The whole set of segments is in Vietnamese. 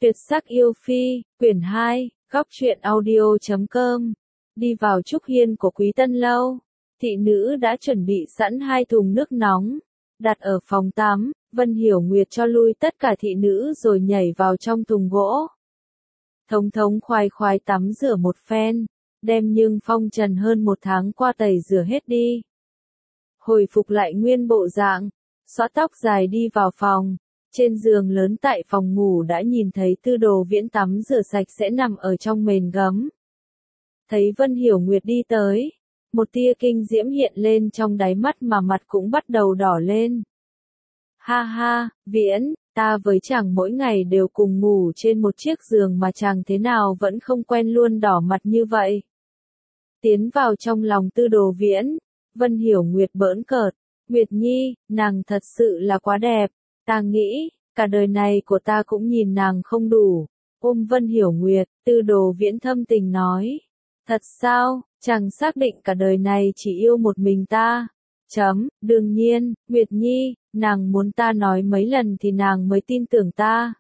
Tuyệt sắc yêu phi, quyển 2, góc truyện audio.com. Đi vào trúc hiên của Quý Tân Lâu, thị nữ đã chuẩn bị sẵn 2 thùng nước nóng, đặt ở phòng tắm. Vân Hiểu Nguyệt cho lui tất cả thị nữ rồi nhảy vào trong thùng gỗ. Thống khoái tắm rửa một phen, đem nhưng phong trần hơn 1 tháng qua tẩy rửa hết đi. Hồi phục lại nguyên bộ dạng, xõa tóc dài đi vào phòng. Trên giường lớn tại phòng ngủ đã nhìn thấy Tư Đồ Viễn tắm rửa sạch sẽ nằm ở trong mền gấm. Thấy Vân Hiểu Nguyệt đi tới, một tia kinh diễm hiện lên trong đáy mắt mà mặt cũng bắt đầu đỏ lên. Ha ha, Viễn, ta với chàng mỗi ngày đều cùng ngủ trên một chiếc giường mà chàng thế nào vẫn không quen luôn đỏ mặt như vậy. Tiến vào trong lòng Tư Đồ Viễn, Vân Hiểu Nguyệt bỡn cợt, Nguyệt Nhi, nàng thật sự là quá đẹp. Ta nghĩ, cả đời này của ta cũng nhìn nàng không đủ. Ôm Vân Hiểu Nguyệt, Tư Đồ Viễn thâm tình nói. Thật sao, chàng xác định cả đời này chỉ yêu một mình ta? Đương nhiên, Nguyệt Nhi, nàng muốn ta nói mấy lần thì nàng mới tin tưởng ta.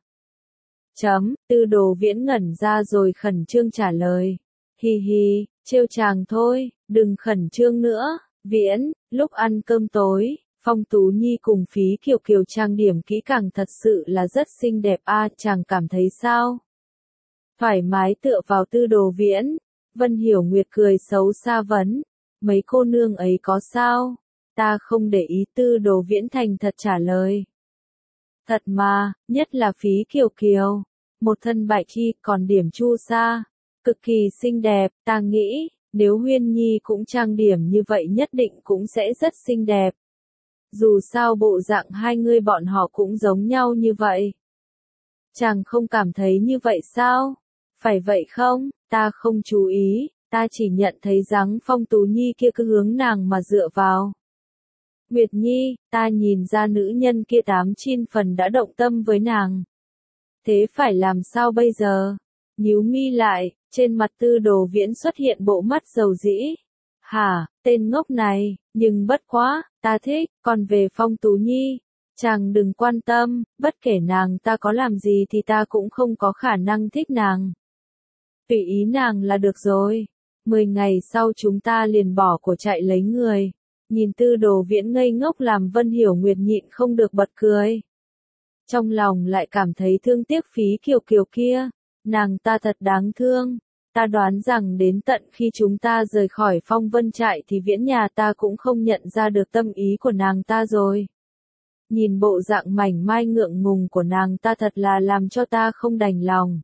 Tư Đồ Viễn ngẩn ra rồi khẩn trương trả lời. Hi hi, trêu chàng thôi, đừng khẩn trương nữa. Viễn, lúc ăn cơm tối, Phong Tú Nhi cùng Phí Kiều Kiều trang điểm kỹ càng thật sự là rất xinh đẹp a, chàng cảm thấy sao? Thoải mái tựa vào Tư Đồ Viễn, Vân Hiểu Nguyệt cười xấu xa vấn, mấy cô nương ấy có sao? Ta không để ý. Tư Đồ Viễn thành thật trả lời. Thật mà, nhất là Phí Kiều Kiều, một thân bạch y còn điểm chu sa, cực kỳ xinh đẹp, ta nghĩ, nếu Huyên Nhi cũng trang điểm như vậy nhất định cũng sẽ rất xinh đẹp. Dù sao bộ dạng hai người bọn họ cũng giống nhau như vậy. Chàng không cảm thấy như vậy sao? Phải vậy không? Ta không chú ý, ta chỉ nhận thấy dáng Phong Tú Nhi kia cứ hướng nàng mà dựa vào. Nguyệt Nhi, ta nhìn ra nữ nhân kia 8/9 phần đã động tâm với nàng. Thế phải làm sao bây giờ? Nhíu mi lại, trên mặt Tư Đồ Viễn xuất hiện bộ mắt dầu dĩ. Hả, tên ngốc này, nhưng bất quá, ta thích, còn về Phong Tú Nhi, chàng đừng quan tâm, bất kể nàng ta có làm gì thì ta cũng không có khả năng thích nàng. Tùy ý nàng là được rồi. 10 ngày sau chúng ta liền bỏ của chạy lấy người. Nhìn Tư Đồ Viễn ngây ngốc làm Vân Hiểu Nguyệt nhịn không được bật cười. Trong lòng lại cảm thấy thương tiếc Phí Kiều Kiều kia, nàng ta thật đáng thương. Ta đoán rằng đến tận khi chúng ta rời khỏi Phong Vân trại thì Viễn nhà ta cũng không nhận ra được tâm ý của nàng ta rồi. Nhìn bộ dạng mảnh mai ngượng ngùng của nàng ta thật là làm cho ta không đành lòng.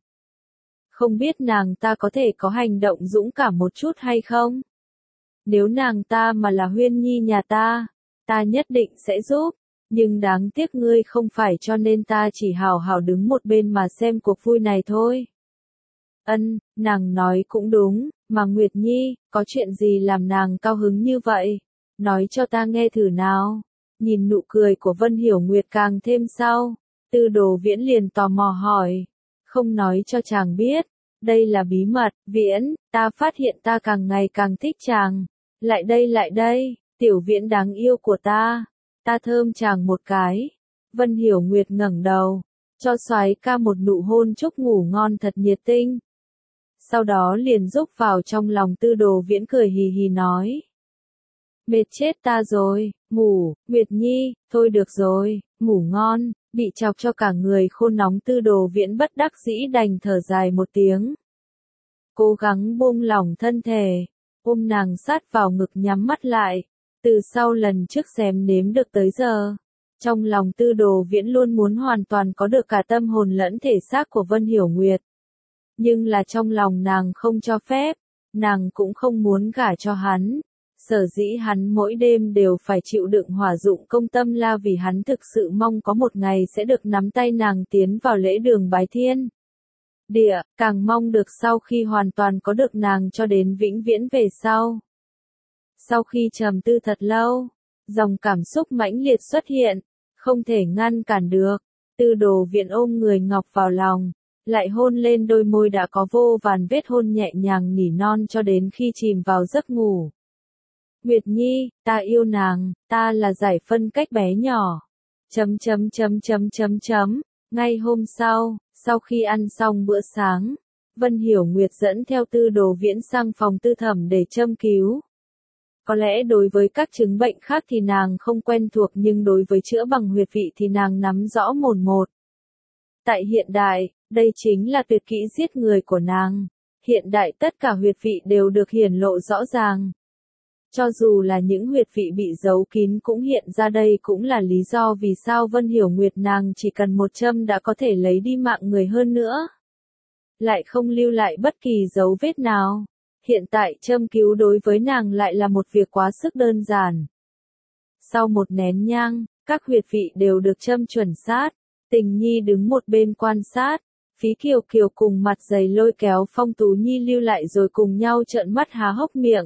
Không biết nàng ta có thể có hành động dũng cảm một chút hay không? Nếu nàng ta mà là Huyên Nhi nhà ta, ta nhất định sẽ giúp. Nhưng đáng tiếc ngươi không phải cho nên ta chỉ hào hào đứng một bên mà xem cuộc vui này thôi. Nàng nói cũng đúng, mà Nguyệt Nhi, có chuyện gì làm nàng cao hứng như vậy? Nói cho ta nghe thử nào. Nhìn nụ cười của Vân Hiểu Nguyệt càng thêm sau, Tư Đồ Viễn liền tò mò hỏi. Không nói cho chàng biết, đây là bí mật. Viễn, ta phát hiện ta càng ngày càng thích chàng. Lại đây, tiểu Viễn đáng yêu của ta. Ta thơm chàng một cái. Vân Hiểu Nguyệt ngẩng đầu, cho soái ca một nụ hôn chúc ngủ ngon thật nhiệt tinh. Sau đó liền rúc vào trong lòng Tư Đồ Viễn cười hì hì nói. Mệt chết ta rồi, ngủ, Nguyệt Nhi, thôi được rồi, ngủ ngon. Bị chọc cho cả người khô nóng Tư Đồ Viễn bất đắc dĩ đành thở dài một tiếng. Cố gắng buông lỏng thân thể, ôm nàng sát vào ngực nhắm mắt lại. Từ sau lần trước xém nếm được tới giờ, trong lòng Tư Đồ Viễn luôn muốn hoàn toàn có được cả tâm hồn lẫn thể xác của Vân Hiểu Nguyệt. Nhưng là trong lòng nàng không cho phép, nàng cũng không muốn gả cho hắn. Sở dĩ hắn mỗi đêm đều phải chịu đựng hỏa dụng công tâm la vì hắn thực sự mong có một ngày sẽ được nắm tay nàng tiến vào lễ đường bái thiên địa, càng mong được sau khi hoàn toàn có được nàng cho đến vĩnh viễn về sau. Sau khi trầm tư thật lâu, dòng cảm xúc mãnh liệt xuất hiện, không thể ngăn cản được. Tư Đồ Viễn ôm người ngọc vào lòng, lại hôn lên đôi môi đã có vô vàn vết hôn nhẹ nhàng nỉ non cho đến khi chìm vào giấc ngủ. Nguyệt Nhi, ta yêu nàng, ta là giải phân cách bé nhỏ. Ngay hôm sau, Sau khi ăn xong bữa sáng, Vân Hiểu Nguyệt dẫn theo Tư Đồ Viễn sang phòng Tư Thẩm để châm cứu. Có lẽ đối với các chứng bệnh khác thì nàng không quen thuộc nhưng đối với chữa bằng huyệt vị thì nàng nắm rõ mồn một. Tại hiện đại, đây chính là tuyệt kỹ giết người của nàng. Hiện đại tất cả huyệt vị đều được hiển lộ rõ ràng. Cho dù là những huyệt vị bị giấu kín cũng hiện ra, đây cũng là lý do vì sao Vân Hiểu Nguyệt nàng chỉ cần một châm đã có thể lấy đi mạng người, hơn nữa lại không lưu lại bất kỳ dấu vết nào. Hiện tại châm cứu đối với nàng lại là một việc quá sức đơn giản. Sau một nén nhang, các huyệt vị đều được châm chuẩn xác. Tình Nhi đứng một bên quan sát. Phí Kiều Kiều cùng mặt dày lôi kéo Phong Tú Nhi lưu lại rồi cùng nhau trợn mắt há hốc miệng.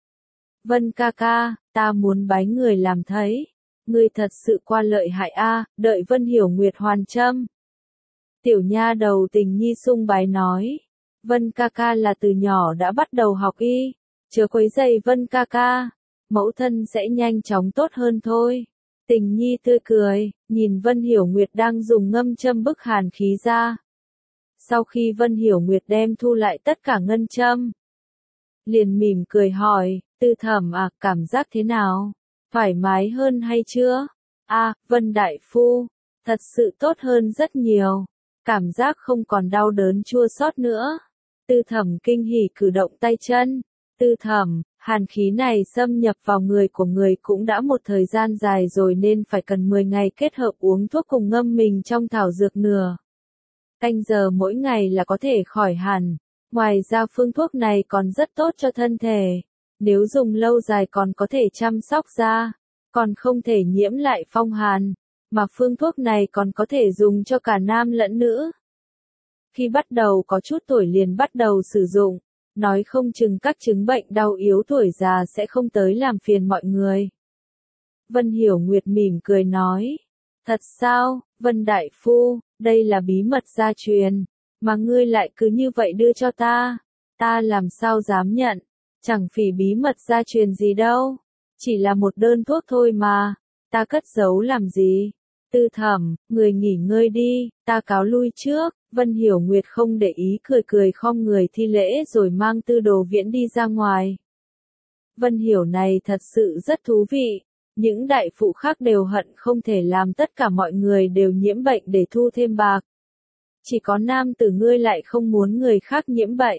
Vân ca ca, ta muốn bái người làm thấy. Ngươi thật sự qua lợi hại a. Đợi Vân Hiểu Nguyệt hoàn châm. Tiểu nha đầu Tình Nhi sung bái nói. Vân ca ca là từ nhỏ đã bắt đầu học y. Chớ quấy rầy Vân ca ca. Mẫu thân sẽ nhanh chóng tốt hơn thôi. Tình Nhi tươi cười, nhìn Vân Hiểu Nguyệt đang dùng ngâm châm bức hàn khí ra. Sau khi Vân Hiểu Nguyệt đem thu lại tất cả ngân châm, liền mỉm cười hỏi, Tư Thẩm à, cảm giác thế nào? Thoải mái hơn hay chưa? Vân đại phu, thật sự tốt hơn rất nhiều. Cảm giác không còn đau đớn chua xót nữa. Tư Thẩm kinh hỉ cử động tay chân. Tư Thẩm, hàn khí này xâm nhập vào người của người cũng đã một thời gian dài rồi nên phải cần 10 ngày kết hợp uống thuốc cùng ngâm mình trong thảo dược nửa canh giờ mỗi ngày là có thể khỏi hẳn. Ngoài ra phương thuốc này còn rất tốt cho thân thể. Nếu dùng lâu dài còn có thể chăm sóc da, còn không thể nhiễm lại phong hàn. Mà phương thuốc này còn có thể dùng cho cả nam lẫn nữ. Khi bắt đầu có chút tuổi liền bắt đầu sử dụng, nói không chừng các chứng bệnh đau yếu tuổi già sẽ không tới làm phiền mọi người. Vân Hiểu Nguyệt mỉm cười nói, thật sao, Vân đại phu, đây là bí mật gia truyền, mà ngươi lại cứ như vậy đưa cho ta làm sao dám nhận, chẳng phỉ bí mật gia truyền gì đâu, chỉ là một đơn thuốc thôi mà, ta cất giấu làm gì. Tư Thẩm, người nghỉ ngơi đi, ta cáo lui trước. Vân Hiểu Nguyệt không để ý cười cười khom người thi lễ rồi mang Tư Đồ Viễn đi ra ngoài. Vân Hiểu này thật sự rất thú vị. Những đại phụ khác đều hận không thể làm tất cả mọi người đều nhiễm bệnh để thu thêm bạc. Chỉ có nam tử ngươi lại không muốn người khác nhiễm bệnh.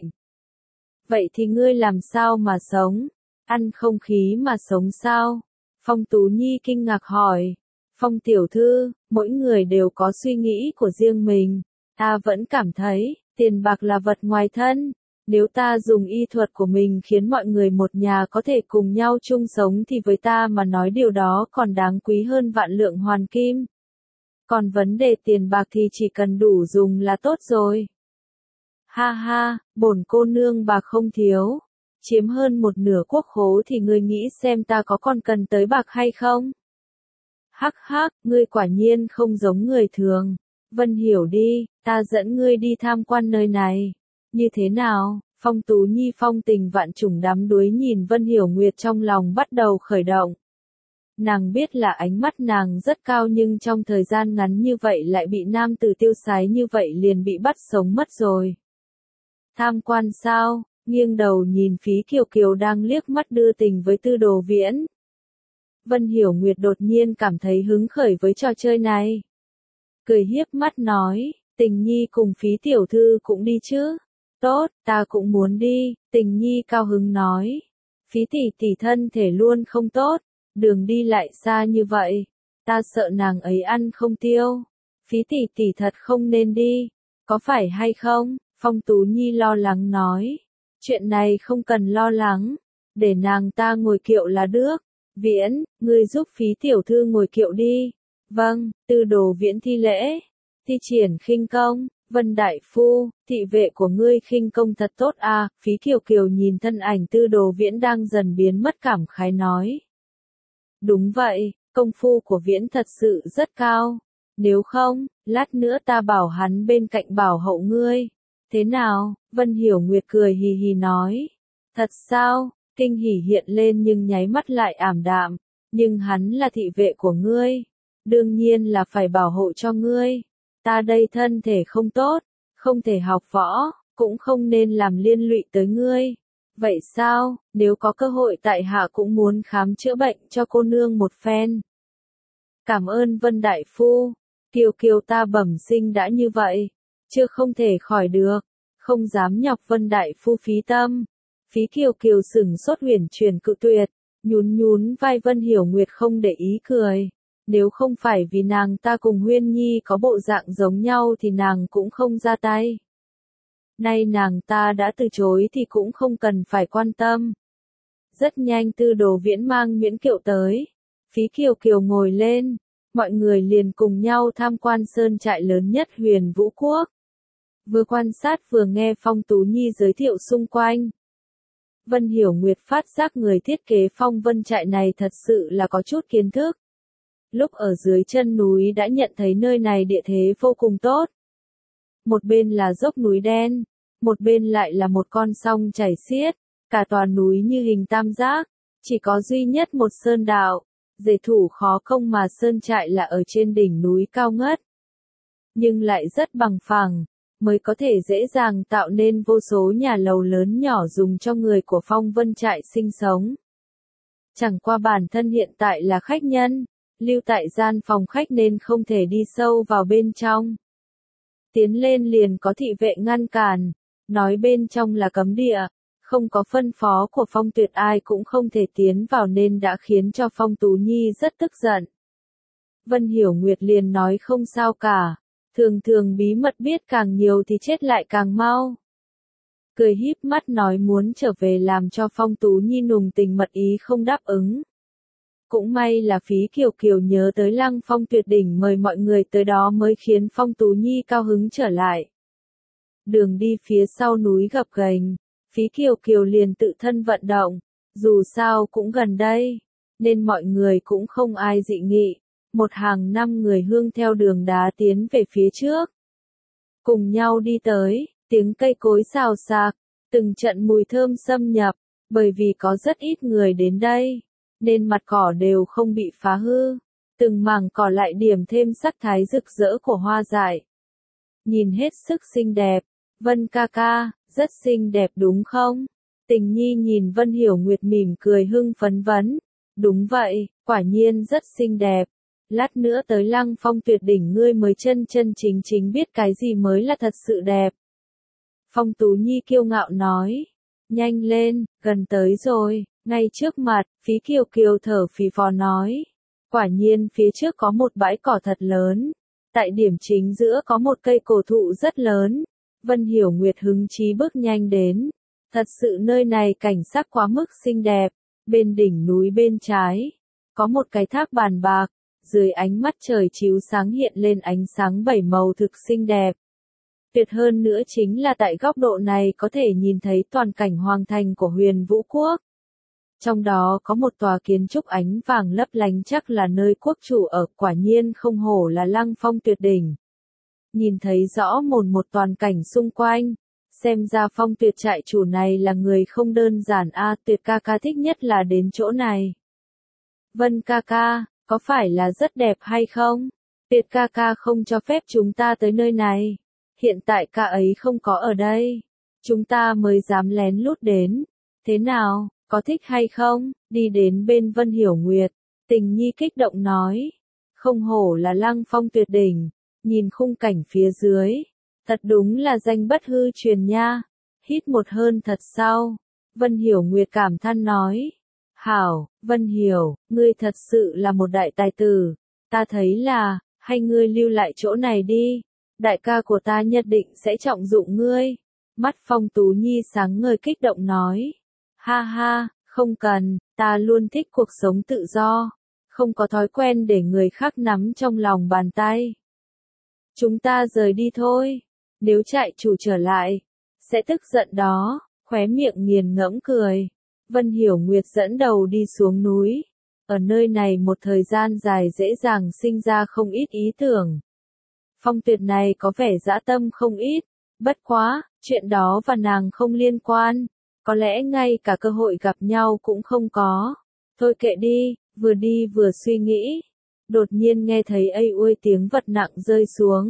Vậy thì ngươi làm sao mà sống? Ăn không khí mà sống sao? Phong Tú Nhi kinh ngạc hỏi. Phong tiểu thư, mỗi người đều có suy nghĩ của riêng mình. Ta vẫn cảm thấy, tiền bạc là vật ngoài thân. Nếu ta dùng y thuật của mình khiến mọi người một nhà có thể cùng nhau chung sống thì với ta mà nói điều đó còn đáng quý hơn vạn lượng hoàn kim. Còn vấn đề tiền bạc thì chỉ cần đủ dùng là tốt rồi. Ha ha, bổn cô nương bạc không thiếu. Chiếm hơn một nửa quốc khố thì ngươi nghĩ xem ta có còn cần tới bạc hay không? Hắc hắc, ngươi quả nhiên không giống người thường. Vân Hiểu đi, ta dẫn ngươi đi tham quan nơi này. Như thế nào? Phong Tú Nhi phong tình vạn trùng đắm đuối nhìn Vân Hiểu Nguyệt trong lòng bắt đầu khởi động. Nàng biết là ánh mắt nàng rất cao nhưng trong thời gian ngắn như vậy lại bị nam tử tiêu sái như vậy liền bị bắt sống mất rồi. Tham quan sao? Nghiêng đầu nhìn Phí Kiều Kiều đang liếc mắt đưa tình với Tư Đồ Viễn. Vân Hiểu Nguyệt đột nhiên cảm thấy hứng khởi với trò chơi này. Cười hiếp mắt nói, Tình Nhi cùng Phí tiểu thư cũng đi chứ? Tốt, ta cũng muốn đi, Tình Nhi cao hứng nói. Phí tỷ tỷ thân thể luôn không tốt, đường đi lại xa như vậy, ta sợ nàng ấy ăn không tiêu. Phí tỷ tỷ thật không nên đi, có phải hay không? Phong Tú Nhi lo lắng nói. Chuyện này không cần lo lắng, để nàng ta ngồi kiệu là được. Viễn, ngươi giúp Phí tiểu thư ngồi kiệu đi. Vâng, Tư Đồ Viễn thi lễ. Thi triển khinh công. Vân đại phu, thị vệ của ngươi khinh công thật tốt à? Phí Kiều Kiều nhìn thân ảnh Tư Đồ Viễn đang dần biến mất cảm khái nói. Đúng vậy, công phu của Viễn thật sự rất cao. Nếu không, lát nữa ta bảo hắn bên cạnh bảo hậu ngươi. Thế nào? Vân Hiểu Nguyệt cười hì hì nói. Thật sao? Kinh hỉ hiện lên nhưng nháy mắt lại ảm đạm. Nhưng hắn là thị vệ của ngươi. Đương nhiên là phải bảo hộ cho ngươi. Ta đây thân thể không tốt, không thể học võ, cũng không nên làm liên lụy tới ngươi. Vậy sao, nếu có cơ hội tại hạ cũng muốn khám chữa bệnh cho cô nương một phen. Cảm ơn Vân Đại Phu, Kiều Kiều ta bẩm sinh đã như vậy, chưa không thể khỏi được, không dám nhọc Vân Đại Phu phí tâm. Phí Kiều Kiều sửng sốt huyền chuyển cự tuyệt, nhún nhún vai. Vân Hiểu Nguyệt không để ý cười. Nếu không phải vì nàng ta cùng Huyên Nhi có bộ dạng giống nhau thì nàng cũng không ra tay. Nay nàng ta đã từ chối thì cũng không cần phải quan tâm. Rất nhanh Tư Đồ Viễn mang Miễn Kiệu tới. Phí Kiều Kiều ngồi lên, mọi người liền cùng nhau tham quan sơn trại lớn nhất Huyền Vũ Quốc. Vừa quan sát vừa nghe Phong Tú Nhi giới thiệu xung quanh. Vân Hiểu Nguyệt phát giác người thiết kế Phong Vân trại này thật sự là có chút kiến thức. Lúc ở dưới chân núi đã nhận thấy nơi này địa thế vô cùng tốt. Một bên là dốc núi đen, một bên lại là một con sông chảy xiết, cả tòa núi như hình tam giác, chỉ có duy nhất một sơn đạo, dễ thủ khó công mà sơn trại là ở trên đỉnh núi cao ngất. Nhưng lại rất bằng phẳng, mới có thể dễ dàng tạo nên vô số nhà lầu lớn nhỏ dùng cho người của Phong Vân trại sinh sống. Chẳng qua bản thân hiện tại là khách nhân, lưu tại gian phòng khách nên không thể đi sâu vào bên trong. Tiến lên liền có thị vệ ngăn cản, nói bên trong là cấm địa, không có phân phó của Phong Tuyệt ai cũng không thể tiến vào nên đã khiến cho Phong Tú Nhi rất tức giận. Vân Hiểu Nguyệt liền nói không sao cả, thường thường bí mật biết càng nhiều thì chết lại càng mau. Cười híp mắt nói muốn trở về làm cho Phong Tú Nhi nùng tình mật ý không đáp ứng. Cũng may là Phí Kiều Kiều nhớ tới Lăng Phong Tuyệt đỉnh mời mọi người tới đó mới khiến Phong Tú Nhi cao hứng trở lại. Đường đi phía sau núi gập ghềnh, Phí Kiều Kiều liền tự thân vận động, dù sao cũng gần đây, nên mọi người cũng không ai dị nghị. Một hàng 5 người hương theo đường đá tiến về phía trước. Cùng nhau đi tới, tiếng cây cối xào xạc, từng trận mùi thơm xâm nhập, bởi vì có rất ít người đến đây, nên mặt cỏ đều không bị phá hư, từng mảng cỏ lại điểm thêm sắc thái rực rỡ của hoa dại. Nhìn hết sức xinh đẹp, Vân ca ca, rất xinh đẹp đúng không? Tình Nhi nhìn Vân Hiểu Nguyệt mỉm cười hưng phấn vấn. Đúng vậy, quả nhiên rất xinh đẹp. Lát nữa tới Lăng Phong Tuyệt đỉnh ngươi mới chân chân chính chính biết cái gì mới là thật sự đẹp. Phong Tú Nhi kiêu ngạo nói. Nhanh lên, gần tới rồi, ngay trước mặt, Phí Kiều Kiều thở phì phò nói. Quả nhiên phía trước có một bãi cỏ thật lớn. Tại điểm chính giữa có một cây cổ thụ rất lớn. Vân Hiểu Nguyệt hứng chí bước nhanh đến. Thật sự nơi này cảnh sắc quá mức xinh đẹp. Bên đỉnh núi bên trái, có một cái tháp bàn bạc. Dưới ánh mắt trời chiếu sáng hiện lên ánh sáng 7 màu thực xinh đẹp. Tuyệt hơn nữa chính là tại góc độ này có thể nhìn thấy toàn cảnh hoàng thành của Huyền Vũ Quốc. Trong đó có một tòa kiến trúc ánh vàng lấp lánh chắc là nơi quốc chủ ở, quả nhiên không hổ là Lăng Phong Tuyệt đỉnh. Nhìn thấy rõ một toàn cảnh xung quanh, xem ra Phong Tuyệt trại chủ này là người không đơn giản a. Tuyệt ca ca thích nhất là đến chỗ này. Vân ca ca, có phải là rất đẹp hay không? Tuyệt ca ca không cho phép chúng ta tới nơi này. Hiện tại ca ấy không có ở đây. Chúng ta mới dám lén lút đến. Thế nào, có thích hay không? Đi đến bên Vân Hiểu Nguyệt, Tình Nhi kích động nói. Không hổ là Lăng Phong Tuyệt đỉnh. Nhìn khung cảnh phía dưới. Thật đúng là danh bất hư truyền nha. Hít một hơi thật sau. Vân Hiểu Nguyệt cảm than nói. Hảo, Vân Hiểu, ngươi thật sự là một đại tài tử. Ta thấy là, hay ngươi lưu lại chỗ này đi. Đại ca của ta nhất định sẽ trọng dụng ngươi. Mắt Phong Tú Nhi sáng ngời kích động nói. Ha ha, không cần, ta luôn thích cuộc sống tự do. Không có thói quen để người khác nắm trong lòng bàn tay. Chúng ta rời đi thôi. Nếu trại chủ trở lại, sẽ tức giận đó. Khóe miệng nghiền ngẫm cười. Vân Hiểu Nguyệt dẫn đầu đi xuống núi. Ở nơi này một thời gian dài dễ dàng sinh ra không ít ý tưởng. Phong Tuyệt này có vẻ dã tâm không ít. Bất quá, chuyện đó và nàng không liên quan. Có lẽ ngay cả cơ hội gặp nhau cũng không có. Thôi kệ đi vừa suy nghĩ. Đột nhiên nghe thấy ây ui tiếng vật nặng rơi xuống.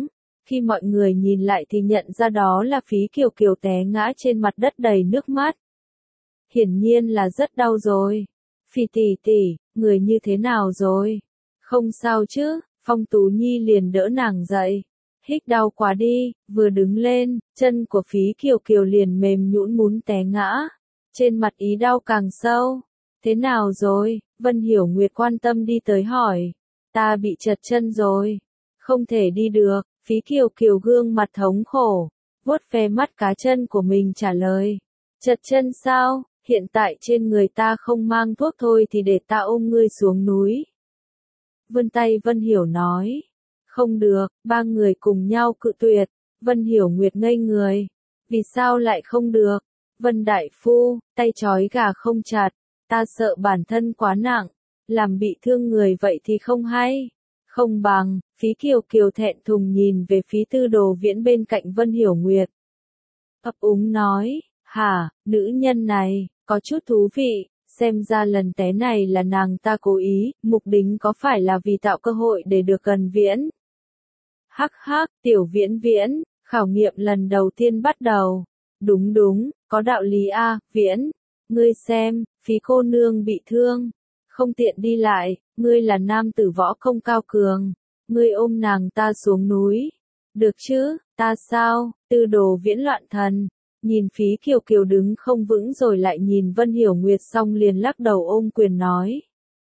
Khi mọi người nhìn lại thì nhận ra đó là Phí Kiều Kiều té ngã trên mặt đất đầy nước mắt. Hiển nhiên là rất đau rồi. Phỉ tỷ tỷ, người như thế nào rồi? Không sao chứ? Phong Tú Nhi liền đỡ nàng dậy. Hích đau quá đi, vừa đứng lên, chân của Phí Kiều Kiều liền mềm nhũn muốn té ngã. Trên mặt ý đau càng sâu. Thế nào rồi? Vân Hiểu Nguyệt quan tâm đi tới hỏi. Ta bị trật chân rồi. Không thể đi được. Phí Kiều Kiều gương mặt thống khổ. Vuốt ve mắt cá chân của mình trả lời. Trật chân sao? Hiện tại trên người ta không mang thuốc thôi thì để ta ôm ngươi xuống núi. Vươn tay Vân Hiểu nói. Không được, ba người cùng nhau cự tuyệt. Vân Hiểu Nguyệt ngây người. Vì sao lại không được? Vân Đại Phu, tay trói gà không chặt. Ta sợ bản thân quá nặng. Làm bị thương người vậy thì không hay. Không bằng, Phí Kiều Kiều thẹn thùng nhìn về Phí Tư Đồ Viễn bên cạnh Vân Hiểu Nguyệt. Ấp úng nói, hả, nữ nhân này, có chút thú vị, xem ra lần té này là nàng ta cố ý, mục đích có phải là vì tạo cơ hội để được gần Viễn. Hắc hắc, Tiểu Viễn Viễn, khảo nghiệm lần đầu tiên bắt đầu. Đúng đúng, có đạo lý a, Viễn. Ngươi xem, Phí cô nương bị thương. Không tiện đi lại, ngươi là nam tử võ công cao cường. Ngươi ôm nàng ta xuống núi. Được chứ, ta sao? Tư Đồ Viễn loạn thần. Nhìn Phí Kiều Kiều đứng không vững rồi lại nhìn Vân Hiểu Nguyệt xong liền lắc đầu ôm quyền nói.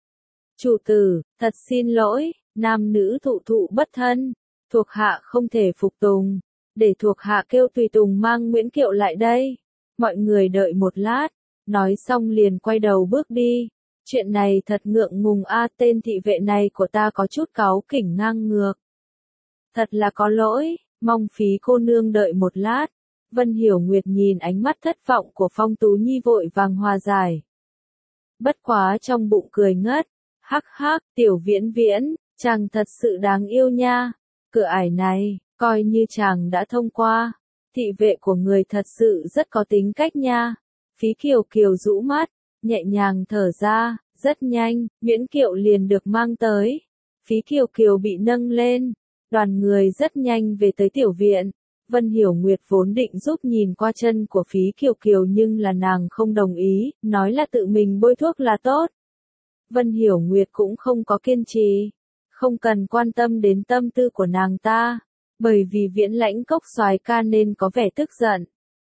Chủ tử, thật xin lỗi, nam nữ thụ thụ bất thân. Thuộc hạ không thể phục tùng. Để thuộc hạ kêu tùy tùng mang Nguyễn Kiệu lại đây. Mọi người đợi một lát. Nói xong liền quay đầu bước đi. Chuyện này thật ngượng ngùng a, tên thị vệ này của ta có chút cáu kỉnh ngang ngược. Thật là có lỗi, mong Phí cô nương đợi một lát. Vân Hiểu Nguyệt nhìn ánh mắt thất vọng của Phong Tú Nhi vội vàng hòa giải. Bất quá trong bụng cười ngất. Hắc hắc, Tiểu Viễn Viễn, chàng thật sự đáng yêu nha. Cửa ải này, coi như chàng đã thông qua. Thị vệ của người thật sự rất có tính cách nha. Phí Kiều Kiều rũ mắt, nhẹ nhàng thở ra, rất nhanh, Nguyễn Kiệu liền được mang tới. Phí Kiều Kiều bị nâng lên, đoàn người rất nhanh về tới tiểu viện. Vân Hiểu Nguyệt vốn định giúp nhìn qua chân của Phí Kiều Kiều nhưng là nàng không đồng ý, nói là tự mình bôi thuốc là tốt. Vân Hiểu Nguyệt cũng không có kiên trì, không cần quan tâm đến tâm tư của nàng ta, bởi vì Viễn Lãnh Cốc soái ca nên có vẻ tức giận.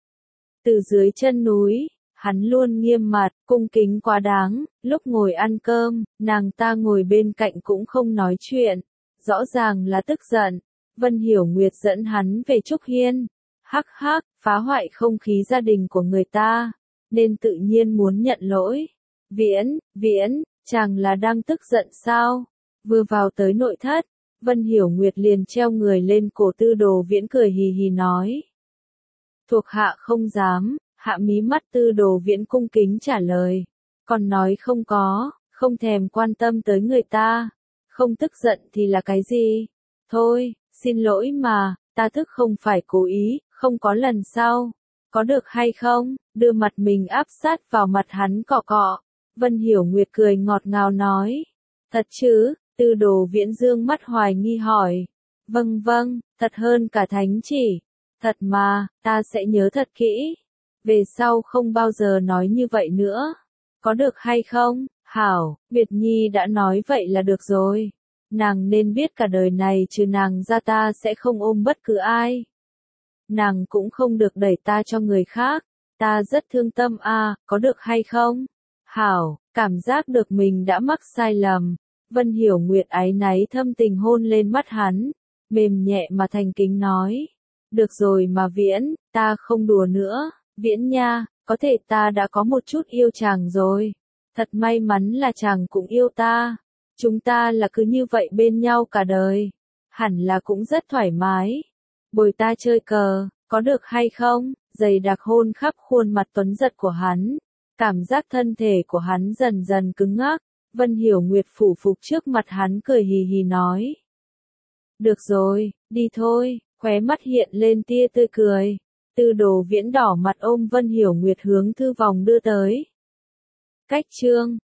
Từ dưới chân núi, hắn luôn nghiêm mặt, cung kính quá đáng, lúc ngồi ăn cơm, nàng ta ngồi bên cạnh cũng không nói chuyện, rõ ràng là tức giận. Vân Hiểu Nguyệt dẫn hắn về Trúc Hiên, hắc hắc, phá hoại không khí gia đình của người ta, nên tự nhiên muốn nhận lỗi. Viễn, chàng là đang tức giận sao? Vừa vào tới nội thất, Vân Hiểu Nguyệt liền treo người lên cổ Tư Đồ Viễn cười hì hì nói. Thuộc hạ không dám. Hạ mí mắt Tư Đồ Viễn cung kính trả lời. Còn nói không có, không thèm quan tâm tới người ta. Không tức giận thì là cái gì? Thôi, xin lỗi mà, ta thức không phải cố ý, không có lần sau. Có được hay không? Đưa mặt mình áp sát vào mặt hắn cọ cọ. Vân Hiểu Nguyệt cười ngọt ngào nói. Thật chứ? Tư Đồ Viễn dương mắt hoài nghi hỏi. Vâng, thật hơn cả thánh chỉ. Thật mà, ta sẽ nhớ thật kỹ. Về sau không bao giờ nói như vậy nữa. Có được hay không? Hảo, Nguyệt Nhi đã nói vậy là được rồi. Nàng nên biết cả đời này trừ nàng ra ta sẽ không ôm bất cứ ai. Nàng cũng không được đẩy ta cho người khác. Ta rất thương tâm a, có được hay không? Hảo, cảm giác được mình đã mắc sai lầm. Vân Hiểu Nguyệt áy náy thâm tình hôn lên mắt hắn. Mềm nhẹ mà thành kính nói. Được rồi mà Viễn, ta không đùa nữa. Viễn nha, có thể ta đã có một chút yêu chàng rồi. Thật may mắn là chàng cũng yêu ta. Chúng ta là cứ như vậy bên nhau cả đời. Hẳn là cũng rất thoải mái. Bồi ta chơi cờ, có được hay không? Dày đặc hôn khắp khuôn mặt tuấn giật của hắn. Cảm giác thân thể của hắn dần dần cứng ngắc. Vân Hiểu Nguyệt phủ phục trước mặt hắn cười hì hì nói. Được rồi, đi thôi, khóe mắt hiện lên tia tươi cười. Tư Đồ Viễn đỏ mặt ôm Vân Hiểu Nguyệt hướng thư phòng đưa tới. Cách chương